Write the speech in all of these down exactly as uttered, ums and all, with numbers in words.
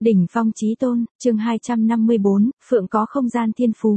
Đỉnh phong chí tôn, chương hai trăm năm mươi bốn, Phượng có không gian thiên phú.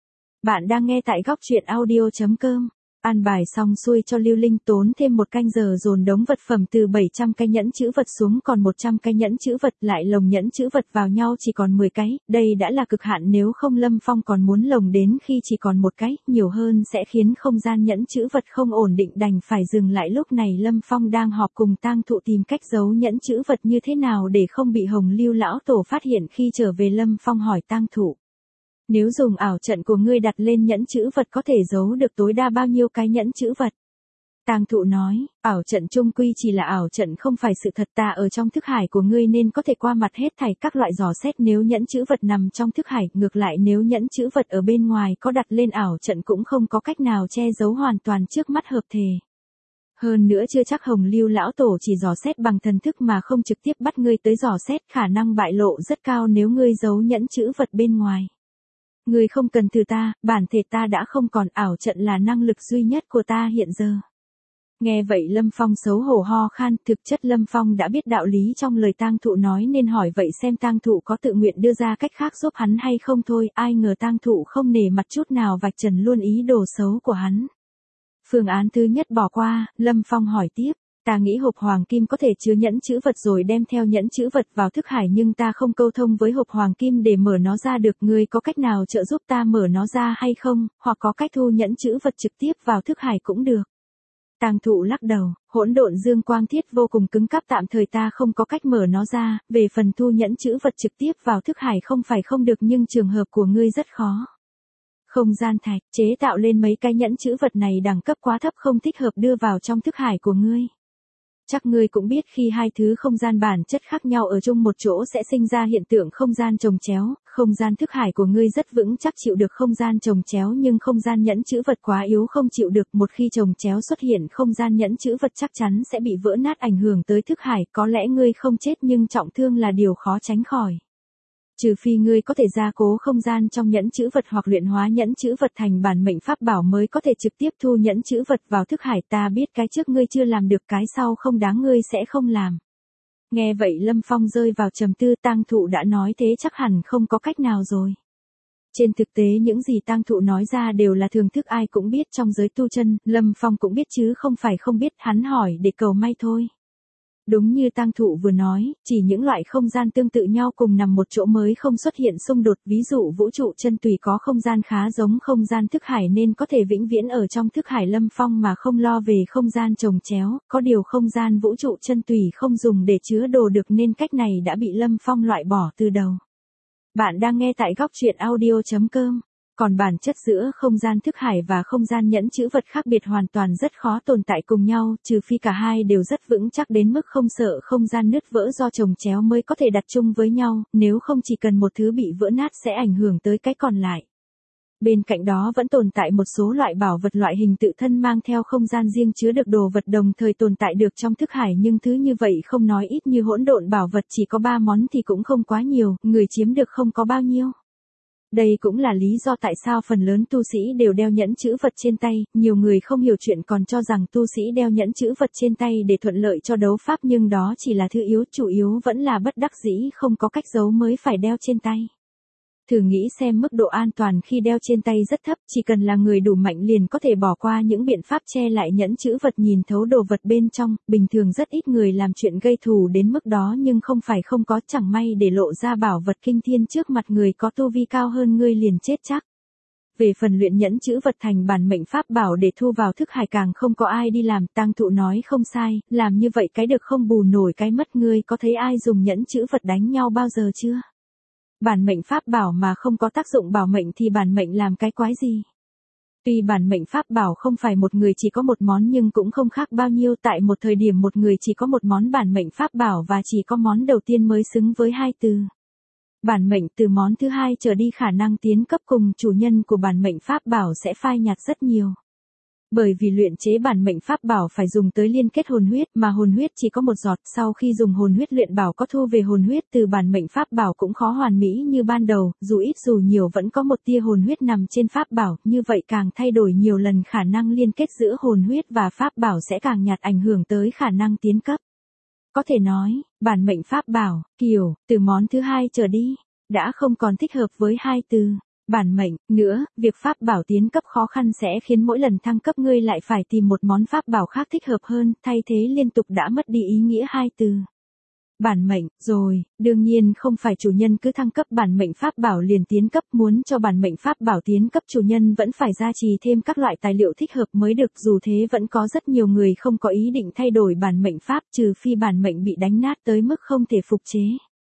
Bạn đang nghe tại góc truyện audio chấm com. An bài xong xuôi cho Lưu Linh tốn thêm một canh giờ dồn đống vật phẩm từ bảy trăm cái nhẫn chữ vật xuống còn một trăm cái nhẫn chữ vật, lại lồng nhẫn chữ vật vào nhau chỉ còn mười cái, đây đã là cực hạn, nếu không Lâm Phong còn muốn lồng đến khi chỉ còn một cái, nhiều hơn sẽ khiến không gian nhẫn chữ vật không ổn định, đành phải dừng lại. Lúc này Lâm Phong đang họp cùng Tang Thụ tìm cách giấu nhẫn chữ vật như thế nào để không bị Hồng Lưu lão tổ phát hiện. Khi trở về Lâm Phong hỏi Tang Thụ: nếu dùng ảo trận của ngươi đặt lên nhẫn chữ vật có thể giấu được tối đa bao nhiêu cái nhẫn chữ vật? Tang Thụ nói, ảo trận chung quy chỉ là ảo trận, không phải sự thật. Ta ở trong thức hải của ngươi nên có thể qua mặt hết thảy các loại dò xét nếu nhẫn chữ vật nằm trong thức hải, ngược lại nếu nhẫn chữ vật ở bên ngoài có đặt lên ảo trận cũng không có cách nào che giấu hoàn toàn trước mắt hợp thể. Hơn nữa chưa chắc Hồng Lưu lão tổ chỉ dò xét bằng thần thức mà không trực tiếp bắt ngươi tới dò xét, khả năng bại lộ rất cao nếu ngươi giấu nhẫn chữ vật bên ngoài. Ngươi không cần từ ta, bản thể ta đã không còn, ảo trận là năng lực duy nhất của ta hiện giờ. Nghe vậy Lâm Phong xấu hổ ho khan, thực chất Lâm Phong đã biết đạo lý trong lời Tang Thụ nói nên hỏi vậy xem Tang Thụ có tự nguyện đưa ra cách khác giúp hắn hay không thôi, ai ngờ Tang Thụ không nể mặt chút nào vạch trần luôn ý đồ xấu của hắn. Phương án thứ nhất bỏ qua, Lâm Phong hỏi tiếp. Ta nghĩ hộp hoàng kim có thể chứa nhẫn chữ vật rồi đem theo nhẫn chữ vật vào thức hải, nhưng ta không câu thông với hộp hoàng kim để mở nó ra được, ngươi có cách nào trợ giúp ta mở nó ra hay không, hoặc có cách thu nhẫn chữ vật trực tiếp vào thức hải cũng được. Tang Thụ lắc đầu, hỗn độn dương quang thiết vô cùng cứng cáp, tạm thời ta không có cách mở nó ra, về phần thu nhẫn chữ vật trực tiếp vào thức hải không phải không được, nhưng trường hợp của ngươi rất khó. Không gian thạch, chế tạo lên mấy cái nhẫn chữ vật này đẳng cấp quá thấp, không thích hợp đưa vào trong thức hải của ngươi. Chắc ngươi cũng biết khi hai thứ không gian bản chất khác nhau ở chung một chỗ sẽ sinh ra hiện tượng không gian chồng chéo, không gian thức hải của ngươi rất vững chắc chịu được không gian chồng chéo, nhưng không gian nhẫn chữ vật quá yếu không chịu được, một khi chồng chéo xuất hiện không gian nhẫn chữ vật chắc chắn sẽ bị vỡ nát ảnh hưởng tới thức hải, có lẽ ngươi không chết nhưng trọng thương là điều khó tránh khỏi. Trừ phi ngươi có thể gia cố không gian trong nhẫn chữ vật hoặc luyện hóa nhẫn chữ vật thành bản mệnh pháp bảo mới có thể trực tiếp thu nhẫn chữ vật vào thức hải, ta biết cái trước ngươi chưa làm được, cái sau không đáng ngươi sẽ không làm. Nghe vậy Lâm Phong rơi vào trầm tư, Tang Thụ đã nói thế chắc hẳn không có cách nào rồi. Trên thực tế những gì Tang Thụ nói ra đều là thường thức ai cũng biết trong giới tu chân, Lâm Phong cũng biết chứ không phải không biết, hắn hỏi để cầu may thôi. Đúng như Tang Thụ vừa nói, chỉ những loại không gian tương tự nhau cùng nằm một chỗ mới không xuất hiện xung đột, ví dụ vũ trụ chân tùy có không gian khá giống không gian thức hải nên có thể vĩnh viễn ở trong thức hải Lâm Phong mà không lo về không gian chồng chéo, có điều không gian vũ trụ chân tùy không dùng để chứa đồ được nên cách này đã bị Lâm Phong loại bỏ từ đầu. Bạn đang nghe tại góc truyện audio chấm com. Còn bản chất giữa không gian thức hải và không gian nhẫn chữ vật khác biệt hoàn toàn, rất khó tồn tại cùng nhau, trừ phi cả hai đều rất vững chắc đến mức không sợ không gian nứt vỡ do chồng chéo mới có thể đặt chung với nhau, nếu không chỉ cần một thứ bị vỡ nát sẽ ảnh hưởng tới cái còn lại. Bên cạnh đó vẫn tồn tại một số loại bảo vật loại hình tự thân mang theo không gian riêng chứa được đồ vật đồng thời tồn tại được trong thức hải, nhưng thứ như vậy không nói ít như hỗn độn bảo vật chỉ có ba món thì cũng không quá nhiều, người chiếm được không có bao nhiêu. Đây cũng là lý do tại sao phần lớn tu sĩ đều đeo nhẫn chữ vật trên tay, nhiều người không hiểu chuyện còn cho rằng tu sĩ đeo nhẫn chữ vật trên tay để thuận lợi cho đấu pháp, nhưng đó chỉ là thứ yếu, chủ yếu vẫn là bất đắc dĩ không có cách giấu mới phải đeo trên tay. Thử nghĩ xem, mức độ an toàn khi đeo trên tay rất thấp, chỉ cần là người đủ mạnh liền có thể bỏ qua những biện pháp che lại nhẫn chữ vật, nhìn thấu đồ vật bên trong, bình thường rất ít người làm chuyện gây thù đến mức đó, nhưng không phải không có, chẳng may để lộ ra bảo vật kinh thiên trước mặt người có tu vi cao hơn ngươi liền chết chắc. Về phần luyện nhẫn chữ vật thành bản mệnh pháp bảo để thu vào thức hải càng không có ai đi làm, Tang Thụ nói không sai, làm như vậy cái được không bù nổi cái mất, ngươi có thấy ai dùng nhẫn chữ vật đánh nhau bao giờ chưa? Bản mệnh pháp bảo mà không có tác dụng bảo mệnh thì bản mệnh làm cái quái gì? Tuy bản mệnh pháp bảo không phải một người chỉ có một món nhưng cũng không khác bao nhiêu, tại một thời điểm một người chỉ có một món bản mệnh pháp bảo và chỉ có món đầu tiên mới xứng với hai từ bản mệnh, từ món thứ hai trở đi khả năng tiến cấp cùng chủ nhân của bản mệnh pháp bảo sẽ phai nhạt rất nhiều. Bởi vì luyện chế bản mệnh pháp bảo phải dùng tới liên kết hồn huyết, mà hồn huyết chỉ có một giọt, sau khi dùng hồn huyết luyện bảo có thu về hồn huyết từ bản mệnh pháp bảo cũng khó hoàn mỹ như ban đầu, dù ít dù nhiều vẫn có một tia hồn huyết nằm trên pháp bảo, như vậy càng thay đổi nhiều lần khả năng liên kết giữa hồn huyết và pháp bảo sẽ càng nhạt, ảnh hưởng tới khả năng tiến cấp. Có thể nói, bản mệnh pháp bảo, kiểu, từ món thứ hai trở đi, đã không còn thích hợp với hai từ bản mệnh nữa, việc pháp bảo tiến cấp khó khăn sẽ khiến mỗi lần thăng cấp ngươi lại phải tìm một món pháp bảo khác thích hợp hơn, thay thế liên tục đã mất đi ý nghĩa hai từ bản mệnh rồi. Đương nhiên không phải chủ nhân cứ thăng cấp bản mệnh pháp bảo liền tiến cấp, muốn cho bản mệnh pháp bảo tiến cấp chủ nhân vẫn phải gia trì thêm các loại tài liệu thích hợp mới được, dù thế vẫn có rất nhiều người không có ý định thay đổi bản mệnh pháp, trừ phi bản mệnh bị đánh nát tới mức không thể phục chế.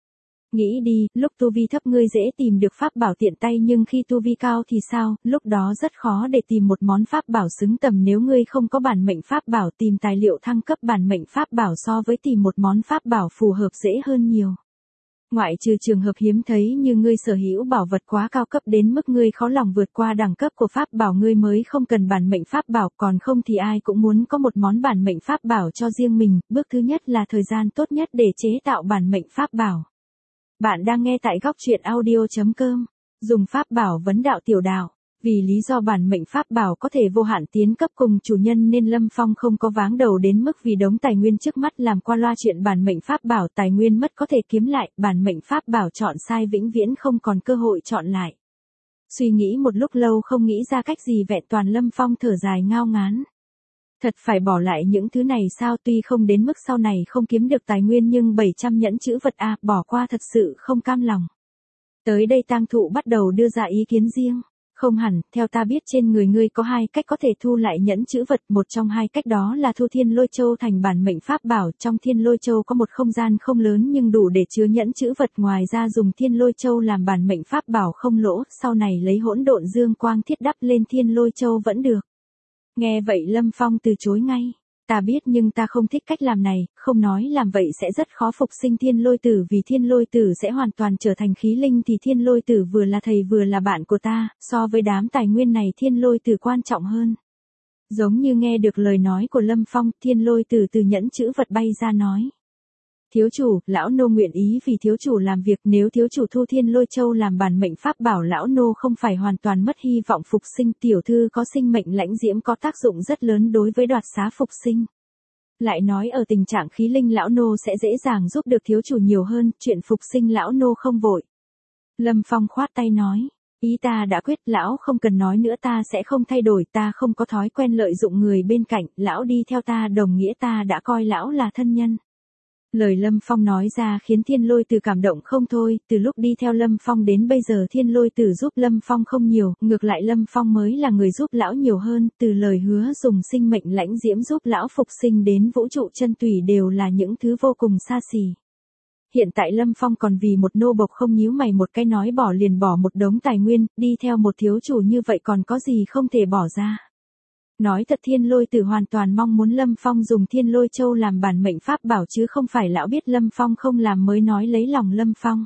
Nghĩ đi, lúc tu vi thấp ngươi dễ tìm được pháp bảo tiện tay nhưng khi tu vi cao thì sao, lúc đó rất khó để tìm một món pháp bảo xứng tầm nếu ngươi không có bản mệnh pháp bảo, tìm tài liệu thăng cấp bản mệnh pháp bảo so với tìm một món pháp bảo phù hợp dễ hơn nhiều. Ngoại trừ trường hợp hiếm thấy như ngươi sở hữu bảo vật quá cao cấp đến mức ngươi khó lòng vượt qua đẳng cấp của pháp bảo ngươi mới không cần bản mệnh pháp bảo, còn không thì ai cũng muốn có một món bản mệnh pháp bảo cho riêng mình. Bước thứ nhất là thời gian tốt nhất để chế tạo bản mệnh pháp bảo. Bạn đang nghe tại góc truyện audio chấm com. Dùng pháp bảo vấn đạo tiểu đạo. Vì lý do bản mệnh pháp bảo có thể vô hạn tiến cấp cùng chủ nhân nên Lâm Phong không có váng đầu đến mức vì đống tài nguyên trước mắt làm qua loa chuyện bản mệnh pháp bảo tài nguyên mất có thể kiếm lại, bản mệnh pháp bảo chọn sai vĩnh viễn không còn cơ hội chọn lại. Suy nghĩ một lúc lâu không nghĩ ra cách gì vẹn toàn, Lâm Phong thở dài ngao ngán. Thật phải bỏ lại những thứ này sao, tuy không đến mức sau này không kiếm được tài nguyên nhưng bảy trăm nhẫn chữ vật a, à, bỏ qua thật sự không cam lòng. Tới đây tang thụ bắt đầu đưa ra ý kiến riêng. Không hẳn, theo ta biết trên người ngươi có hai cách có thể thu lại nhẫn chữ vật, một trong hai cách đó là thu thiên lôi châu thành bản mệnh pháp bảo, trong thiên lôi châu có một không gian không lớn nhưng đủ để chứa nhẫn chữ vật, ngoài ra dùng thiên lôi châu làm bản mệnh pháp bảo không lỗ, sau này lấy hỗn độn dương quang thiết đắp lên thiên lôi châu vẫn được. Nghe vậy Lâm Phong từ chối ngay. Ta biết nhưng ta không thích cách làm này, không nói làm vậy sẽ rất khó phục sinh thiên lôi tử, vì thiên lôi tử sẽ hoàn toàn trở thành khí linh thì thiên lôi tử vừa là thầy vừa là bạn của ta, so với đám tài nguyên này thiên lôi tử quan trọng hơn. Giống như nghe được lời nói của Lâm Phong, thiên lôi tử từ nhẫn chữ vật bay ra nói. Thiếu chủ, lão nô nguyện ý vì thiếu chủ làm việc, nếu thiếu chủ thu thiên lôi châu làm bản mệnh pháp bảo lão nô không phải hoàn toàn mất hy vọng phục sinh. Tiểu thư có sinh mệnh lãnh diễm có tác dụng rất lớn đối với đoạt xá phục sinh. Lại nói ở tình trạng khí linh lão nô sẽ dễ dàng giúp được thiếu chủ nhiều hơn, chuyện phục sinh lão nô không vội. Lâm Phong khoát tay nói, ý ta đã quyết, lão không cần nói nữa, ta sẽ không thay đổi, ta không có thói quen lợi dụng người bên cạnh, lão đi theo ta đồng nghĩa ta đã coi lão là thân nhân. Lời Lâm Phong nói ra khiến thiên lôi tử cảm động không thôi, từ lúc đi theo Lâm Phong đến bây giờ thiên lôi tử giúp Lâm Phong không nhiều, ngược lại Lâm Phong mới là người giúp lão nhiều hơn, từ lời hứa dùng sinh mệnh lãnh diễm giúp lão phục sinh đến vũ trụ chân tùy đều là những thứ vô cùng xa xỉ. Hiện tại Lâm Phong còn vì một nô bộc không nhíu mày một cái nói bỏ liền bỏ một đống tài nguyên, đi theo một thiếu chủ như vậy còn có gì không thể bỏ ra. Nói thật thiên lôi tử hoàn toàn mong muốn Lâm Phong dùng thiên lôi châu làm bản mệnh pháp bảo chứ không phải lão biết Lâm Phong không làm mới nói lấy lòng Lâm Phong.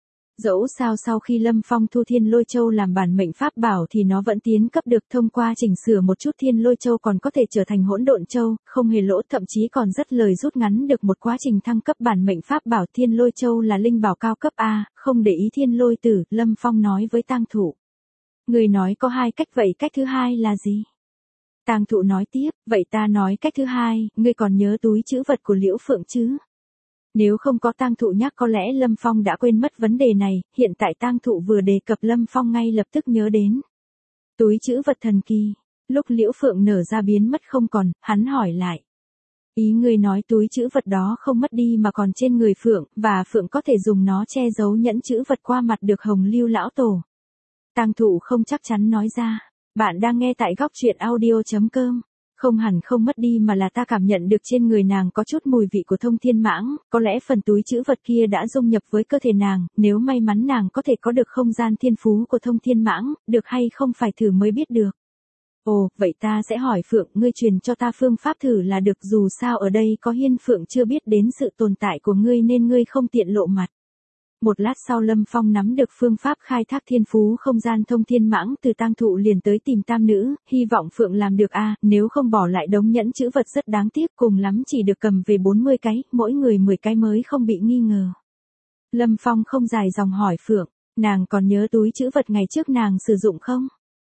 Dẫu sao sau khi Lâm Phong thu thiên lôi châu làm bản mệnh pháp bảo thì nó vẫn tiến cấp được, thông qua chỉnh sửa một chút thiên lôi châu còn có thể trở thành hỗn độn châu, không hề lỗ, thậm chí còn rất lời rút ngắn được một quá trình thăng cấp bản mệnh pháp bảo. Thiên lôi châu là linh bảo cao cấp A, không để ý thiên lôi tử, Lâm Phong nói với tang thụ. Người nói có hai cách vậy cách thứ hai là gì? Tang thụ nói tiếp, vậy ta nói cách thứ hai, ngươi còn nhớ túi trữ vật của Liễu Phượng chứ? Nếu không có tang thụ nhắc có lẽ Lâm Phong đã quên mất vấn đề này, hiện tại tang thụ vừa đề cập Lâm Phong ngay lập tức nhớ đến. Túi trữ vật thần kỳ, lúc Liễu Phượng nở ra biến mất không còn, hắn hỏi lại. Ý ngươi nói túi trữ vật đó không mất đi mà còn trên người Phượng, và Phượng có thể dùng nó che giấu nhẫn trữ vật qua mặt được Hồng Lưu lão tổ. Tang thụ không chắc chắn nói ra. Bạn đang nghe tại góc truyện audio chấm com. Không hẳn không mất đi mà là ta cảm nhận được trên người nàng có chút mùi vị của thông thiên mãng, có lẽ phần túi trữ vật kia đã dung nhập với cơ thể nàng, nếu may mắn nàng có thể có được không gian thiên phú của thông thiên mãng, được hay không phải thử mới biết được. Ồ, vậy ta sẽ hỏi Phượng, ngươi truyền cho ta phương pháp thử là được, dù sao ở đây có Hiên Phượng chưa biết đến sự tồn tại của ngươi nên ngươi không tiện lộ mặt. Một lát sau Lâm Phong nắm được phương pháp khai thác thiên phú không gian thông thiên mãng từ tang thụ liền tới tìm tam nữ, hy vọng Phượng làm được a, nếu không bỏ lại đống nhẫn chữ vật rất đáng tiếc, cùng lắm chỉ được cầm về bốn mươi cái, mỗi người mười cái mới không bị nghi ngờ. Lâm Phong không dài dòng hỏi Phượng, nàng còn nhớ túi chữ vật ngày trước nàng sử dụng không?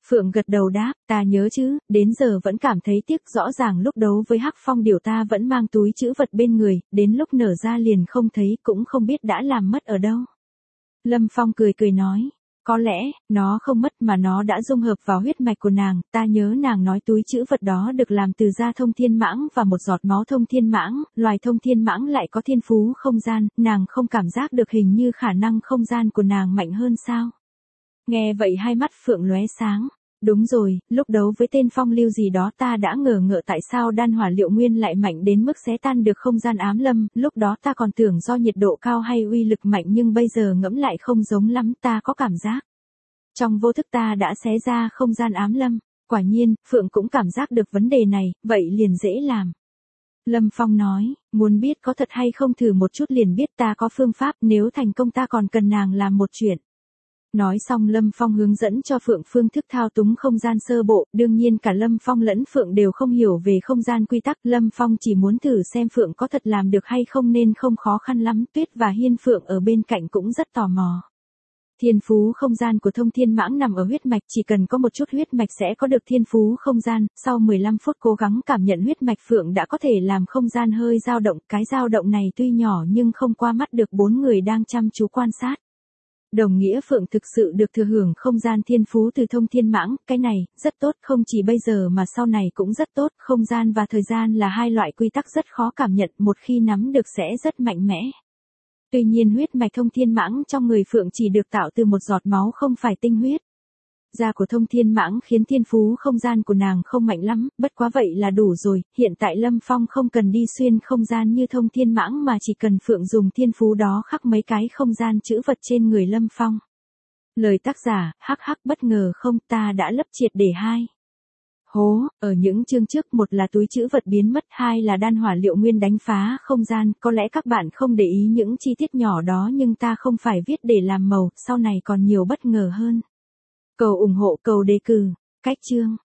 Phượng gật đầu đáp, ta nhớ chứ, đến giờ vẫn cảm thấy tiếc, rõ ràng lúc đấu với Hắc Phong Điểu ta vẫn mang túi trữ vật bên người, đến lúc nở ra liền không thấy, cũng không biết đã làm mất ở đâu. Lâm Phong cười cười nói, có lẽ, nó không mất mà nó đã dung hợp vào huyết mạch của nàng, ta nhớ nàng nói túi trữ vật đó được làm từ da thông thiên mãng và một giọt máu thông thiên mãng, loài thông thiên mãng lại có thiên phú không gian, nàng không cảm giác được hình như khả năng không gian của nàng mạnh hơn sao? Nghe vậy hai mắt Phượng lóe sáng. Đúng rồi, lúc đấu với tên Phong Lưu gì đó ta đã ngờ ngợ tại sao đan hỏa liệu nguyên lại mạnh đến mức xé tan được không gian ám lâm, lúc đó ta còn tưởng do nhiệt độ cao hay uy lực mạnh nhưng bây giờ ngẫm lại không giống lắm, ta có cảm giác. Trong vô thức ta đã xé ra không gian ám lâm, quả nhiên, Phượng cũng cảm giác được vấn đề này, vậy liền dễ làm. Lâm Phong nói, muốn biết có thật hay không thử một chút liền biết, ta có phương pháp, nếu thành công ta còn cần nàng làm một chuyện. Nói xong Lâm Phong hướng dẫn cho Phượng phương thức thao túng không gian sơ bộ, đương nhiên cả Lâm Phong lẫn Phượng đều không hiểu về không gian quy tắc, Lâm Phong chỉ muốn thử xem Phượng có thật làm được hay không nên không khó khăn lắm, Tuyết và Hiên Phượng ở bên cạnh cũng rất tò mò. Thiên phú không gian của thông thiên mãng nằm ở huyết mạch, chỉ cần có một chút huyết mạch sẽ có được thiên phú không gian, sau mười lăm phút cố gắng cảm nhận huyết mạch Phượng đã có thể làm không gian hơi dao động, cái dao động này tuy nhỏ nhưng không qua mắt được bốn người đang chăm chú quan sát. Đồng nghĩa Phượng thực sự được thừa hưởng không gian thiên phú từ thông thiên mãng, cái này, rất tốt, không chỉ bây giờ mà sau này cũng rất tốt, không gian và thời gian là hai loại quy tắc rất khó cảm nhận, một khi nắm được sẽ rất mạnh mẽ. Tuy nhiên huyết mạch thông thiên mãng trong người Phượng chỉ được tạo từ một giọt máu không phải tinh huyết. Da của thông thiên mãng khiến thiên phú không gian của nàng không mạnh lắm, bất quá vậy là đủ rồi, hiện tại Lâm Phong không cần đi xuyên không gian như thông thiên mãng mà chỉ cần Phượng dùng thiên phú đó khắc mấy cái không gian chữ vật trên người Lâm Phong. Lời tác giả, hắc hắc bất ngờ không, ta đã lấp triệt để hai. Hố, ở những chương trước một là túi chữ vật biến mất, hai là đan hỏa liệu nguyên đánh phá không gian, có lẽ các bạn không để ý những chi tiết nhỏ đó nhưng ta không phải viết để làm màu, sau này còn nhiều bất ngờ hơn. Cầu ủng hộ, cầu đề cử, cách chương.